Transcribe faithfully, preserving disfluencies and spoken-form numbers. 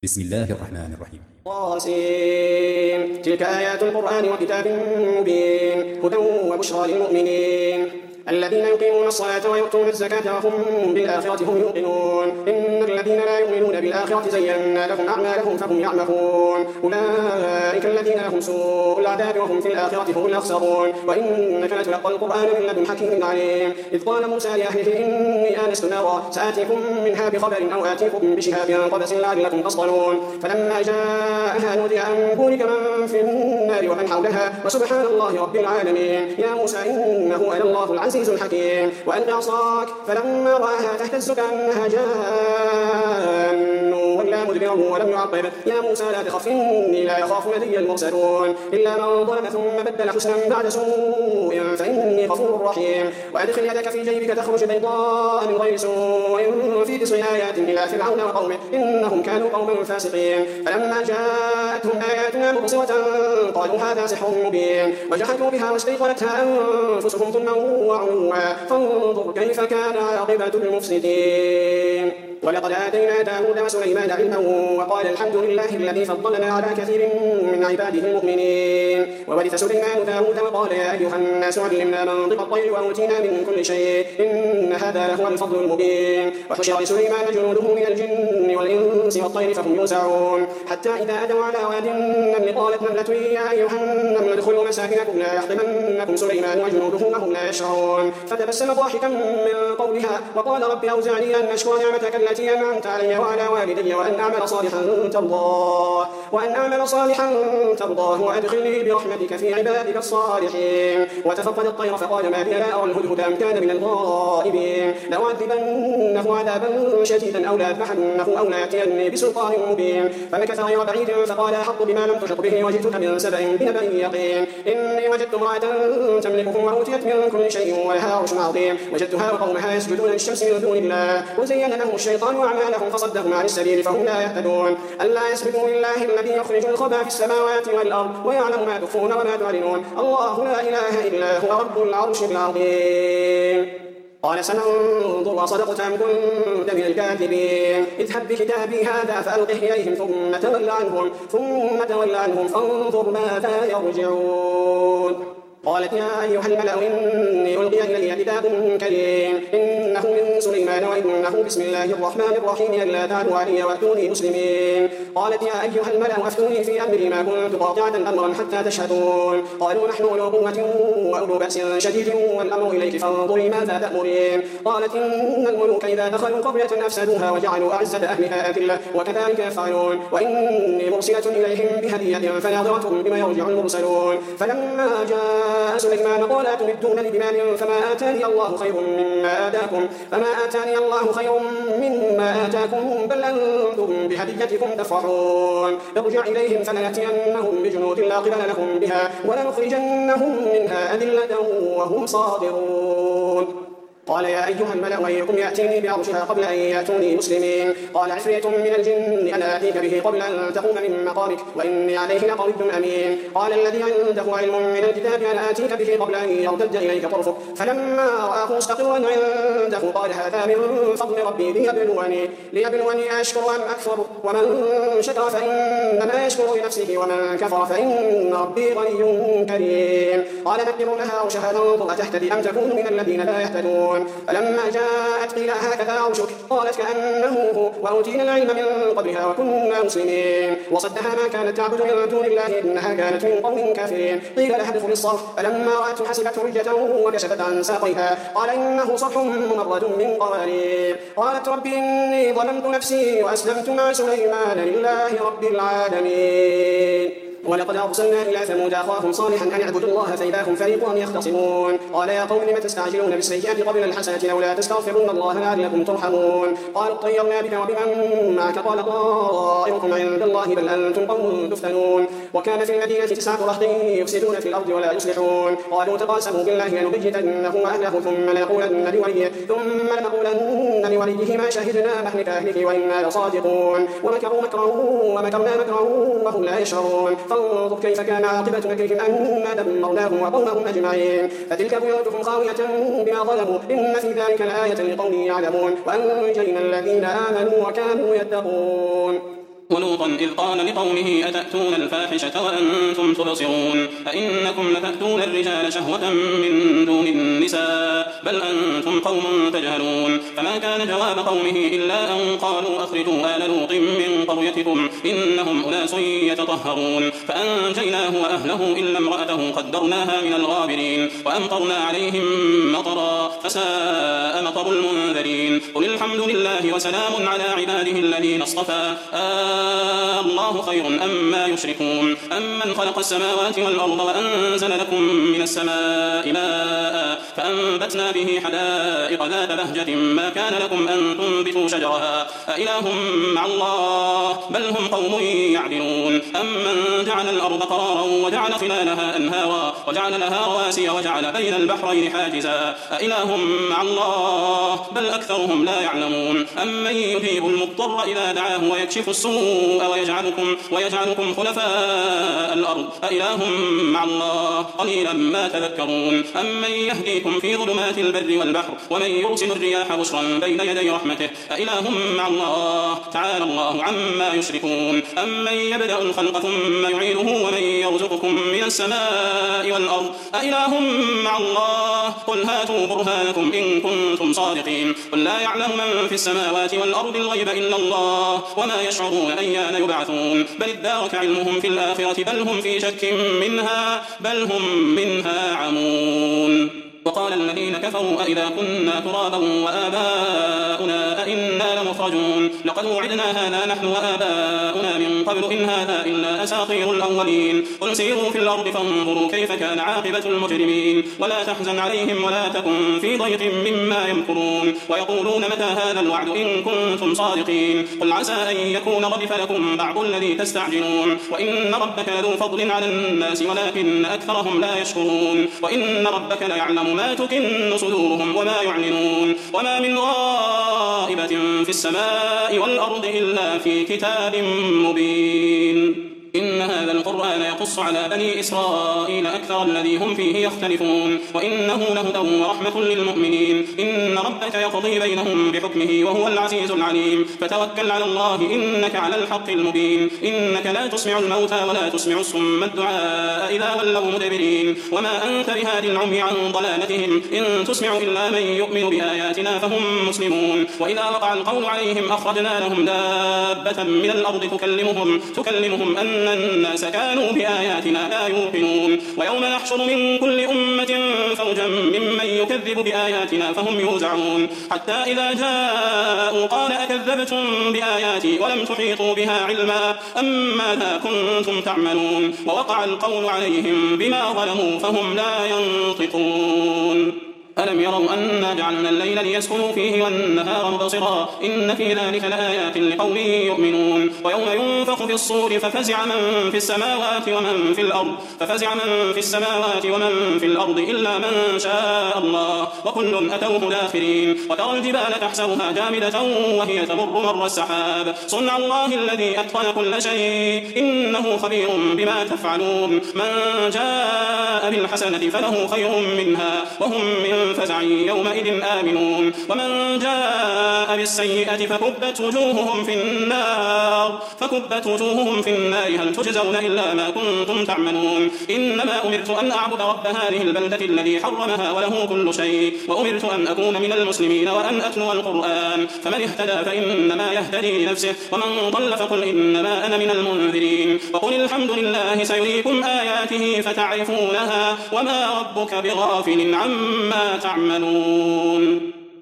بسم الله الرحمن الرحيم. طاسين. تلك آيات القرآن وكتاب مبين هدى وبشرى للمؤمنين الذين يقيمون الصلاة ويؤتون الزكاة وهم بالآخرة هم يوقنون إن الذين لا يؤمنون بالآخرة زينا لهم أعمالهم فهم يعمهون أولئك الذين لهم سوء العذاب وهم في الآخرة هم الأخسرون وإنك لتلقى القرآن من لدن حكيم عليم إذ قال موسى لأهله إني آنست نارا سآتيكم منها بخبر أو آتيكم بشهاب قبس لعلكم تصطلون فلما جاءها نودي أن بورك من في النار ومن حولها وسبحان الله رب العالمين يا موسى إنه أنا الله العزيز عزيز حكيم وألق عصاك فلما رآها تهتز كأنها جان ولا مدبرا ولم يعقب يا موسى لا تخف إني لا يخاف لدي المرسلون إلا من ظلم ثم بدل حسنا بعد سوء فإني غفور رحيم وأدخل يدك في جيبك تخرج بيضاء من غير سوء في تسع آيات إلى فرعون وقومه إنهم كانوا قوما فاسقين فلما جاءتهم آياتنا مبصرة قالوا هذا سحر مبين وجحدوا بها واستيقنتها أنفسهم ظلما وعلوا فانظر كيف كان عاقبة المفسدين ولقد آتينا داود وسليمان علما وقال الحمد لله الذي فضلنا على كثير من عباده المؤمنين وورث سليمان داود وقال يا أيها الناس علمنا منطق الطير وأوتينا من كل شيء إن هذا لهو الفضل المبين وحشر لسليمان جنوده من الجن والإنس والطير فهم يوزعون حتى إذا أتوا على واد النمل قالت نملة يا أيها النمل ادخلوا مساكنكم لا يحطمنكم سليمان وجنوده وهم لا يشعرون فتبسم ضاحكا من قولها وقال رب أوزعني أن أشكر نعمتك التي أنعمت علي وعلى والدي وأن أعمل صالحا ترضاه وأن أعمل صالحا ترضاه وأدخلني برحمتك في عبادك الصالحين وتفقد الطير فقال ما بي لا أرى الهدهد أم كان من الغائبين لأعذبنه عذابا شديدا أو لأذبحنه أو ليأتيني بسلطان مبين فمكث غير بعيد فقال أحط بما لم تحط به وجئتك من سبأ بنبأ يقين إني وجدت امرأة تملكهم وأوتيت من كل شيء ولها عرش عظيم وجدتها وقومها يسجدون للشمس من دون الله وزين لهم الشيطان أعمالهم فصدهم عن السبيل فهم لا يهتدون ألا يسجدوا لله الذي يخرج الخبى في السماوات والأرض ويعلم ما تخفون وما تعلنون الله لا إله إلا هو رب العرش العظيم قال سننظر أصدقت أم كنت من الكاذبين اذهب بكتابي هذا فألقه إليهم ثم تول عنهم ثم تول عنهم فانظر ماذا يرجعون قالت يا أيها الملأ إني ألقي إلي كتاب كريم إنه من سليمان وإنه بسم الله الرحمن الرحيم ألا تعلوا علي وأتوني مسلمين قالت يا أيها الملأ أفتوني في أمري ما كنت قاطعة أمرا حتى تشهدون قالوا نحن أولو قوة وأولو بأس شديد والأمر إليك فانظري ماذا تأمرين قالت إن الملوك إذا دخلوا قرية أفسدوها وجعلوا أعزة أهلها أذلة وكذلك يفعلون وإني مرسلة إليهم بهدية فناظرة بما يرجع المرسلون فلما جاء سليمان قال أتمدونني بمال فما آتاني الله خير مما آتاكم فما آتاني الله خير مما آتاكم بل أنتم بهديتكم تفرحون ارجع إليهم فلنأتينهم بجنود لا قبل لهم بها ولنخرجنهم منها أذلة وهم صاغرون قال يا أيها الملأ أيكم يأتيني بعرشها قبل أن يأتوني مسلمين قال عفريت من الجن أنا آتيك به قبل أن تقوم من مقامك وإني عليه لقوي أمين قال الذي عنده علم من الكتاب أنا آتيك به قبل أن يرتد إليك طرفك فلما رآه مستقرا عنده قال هذا من فضل ربي ليبلوني ليبلوني أشكر أم أكفر ومن شكر فإنما يشكر لنفسه ومن كفر فإن ربي غني كريم قال دبروا لها عرشها تنظر أتهتدي أم تكون من الذين لا يهتدون فلما جاءت قيل هكذا عرشك قالت كأنه هو وأوتينا العلم من قبلها وكنا مسلمين وصدها ما كانت تعبد من دون الله إنها كانت من قوم كافرين قيل لها ادخل الصرح فلما رأته حسبته رجة وكشفت عن ساقيها قال إنه صرح ممرد من قوارير قالت رب إني ظلمت نفسي وأسلمت مع سليمان لله رب العالمين ولقد أرسلنا إلى ثمود أخاهم صالحا أن اعبدوا الله فإذا هم فريقان يختصمون قال يا قوم لم تستعجلون بالسيئات قبل الحسنة لولا تستغفرون الله لعلكم ترحمون قالوا اطيرنا بك وبمن معك قال طائركم عند الله بل أنتم قوم تفتنون وكان في المدينة تسعة رهط يفسدون في الأرض ولا يصلحون قالوا تقاسموا بالله لنبيتنه وأهله ثم لنقولن لوليه ثم لنقولن لوليه ما شهدنا مهلك أهله وإنا لصادقون ومكروا مكرا ومكرنا مكرا وهم لا يشعرون فانظر كيف كان عاقبة مكرهم أنا دمرناهم وقومهم أجمعين فتلك بيوتهم خاوية بما ظلموا إن في ذلك لآية لقوم يعلمون وأنجينا الذين آمنوا وكانوا يتقون ولوطا إذ قال لقومه أتأتون الفاحشة وأنتم تبصرون أئنكم لتأتون الرجال شهوة من دون النساء بل أنتم قوم تجهلون فما كان جواب قومه إلا أن قالوا أخرجوا آل لوط من قريتكم إنهم أناس يتطهرون فأنجيناه وأهله إلا امرأته قدرناها من الغابرين وأمطرنا عليهم مطرا فساء مطر المنذرين قل الحمد لله وسلام على عباده الذين اصطفى آه الله خير أما يشركون أمن خلق السماوات والأرض وأنزل لكم من السماء ماء فأنبتنا به حدائق ذات بهجة ما كان لكم أن تنبتوا شجرها أإله مع الله بل هم قوم يعدلون أمن جعل الأرض قرارا وجعل خلالها أنهارا وجعل لها رواسي وجعل بين البحرين حاجزا أإله مع الله بل أكثرهم لا يعلمون أمن يجيب المضطر إذا دعاه ويكشف السوء ويجعلكم, ويجعلكم خلفاء الأرض أإله مع الله قليلا ما تذكرون أمن يهديكم في ظلمات البر والبحر ومن يرسل الرياح بشرا بين يدي رحمته أإله مع الله تعالى الله عما يشركون أمن يبدأ الخلق ثم يعيده ومن يرزقكم من السماء والأرض أإله مع الله قل هاتوا برهانكم إن كنتم صادقين قل لا يعلم من في السماوات والأرض الغيب إلا الله وما يشعرون أيان يبعثون بل ادارك علمهم في الآخرة بل هم في شك منها بل هم منها عمون وقال الذين كفروا أئذا كنا ترابا وآباؤنا أئنا لمخرجون لقد وعدنا هذا نحن وآباؤنا من قبل إن هذا إلا أساطير الأولين قل سيروا في الأرض فانظروا كيف كان عاقبة المجرمين ولا تحزن عليهم ولا تكن في ضيق مما يمكرون ويقولون متى هذا الوعد إن كنتم صادقين قل عسى أن يكون ردف لكم بعض الذي تستعجلون وإن ربك لذو فضل على الناس ولكن أكثرهم لا يشكرون وإن ربك ليعلم ما تكن صدورهم وما يعلنون وما من غائبة في السماء والأرض إلا في كتاب مبين إن هذا القرآن يقص على بني إسرائيل أكثر الذي هم فيه يختلفون وإنه لهدى ورحمة للمؤمنين إن ربك يقضي بينهم بحكمه وهو العزيز العليم فتوكل على الله إنك على الحق المبين إنك لا تسمع الموتى ولا تسمع الصم الدعاء إذا ولوا مدبرين وما أنت بهاد العمي عن ضلالتهم إن تسمع إلا من يؤمن بآياتنا فهم مسلمون وإذا وقع القول عليهم أخرجنا لهم دابة من الأرض تكلمهم, تكلمهم أن الناس كانوا بآياتنا لا يوقنون ويوم نحشر من كل أمة فوجا ممن يكذب بآياتنا فهم يوزعون حتى إذا جاءوا قال أكذبتم بآياتي ولم تحيطوا بها علما أم ماذا كنتم تعملون ووقع القول عليهم بما ظلموا فهم لا ينطقون ألم يروا أنا جعلنا الليل ليسكنوا فيه والنهار مبصرا إن في ذلك لآيات لقوم يؤمنون ويوم ينفخ في الصور ففزع من في السماوات ومن في الأرض ففزع من في السماوات ومن في الأرض إلا من شاء الله وكل أتوه داخرين وترى الجبال تحسبها جامدة وهي تمر مر السحاب صنع الله الذي أتقن كل شيء إنه خبير بما تفعلون من جاء بالحسنة فله خير منها وهم من فزع يومئذ آمنون ومن جاء بالسيئة فكبت وجوههم في النار فكبت وجوههم في النار هل تجزون إلا ما كنتم تعملون إنما أمرت أن أعبد رب هذه البلدة الذي حرمها وله كل شيء وأمرت أن أكون من المسلمين وأن أتلو القرآن فمن اهتدى فإنما يهتدي لنفسه ومن ضل فقل إنما أنا من المنذرين وقل الحمد لله سيريكم آياته فتعرفونها وما ربك بغافل عما تعملون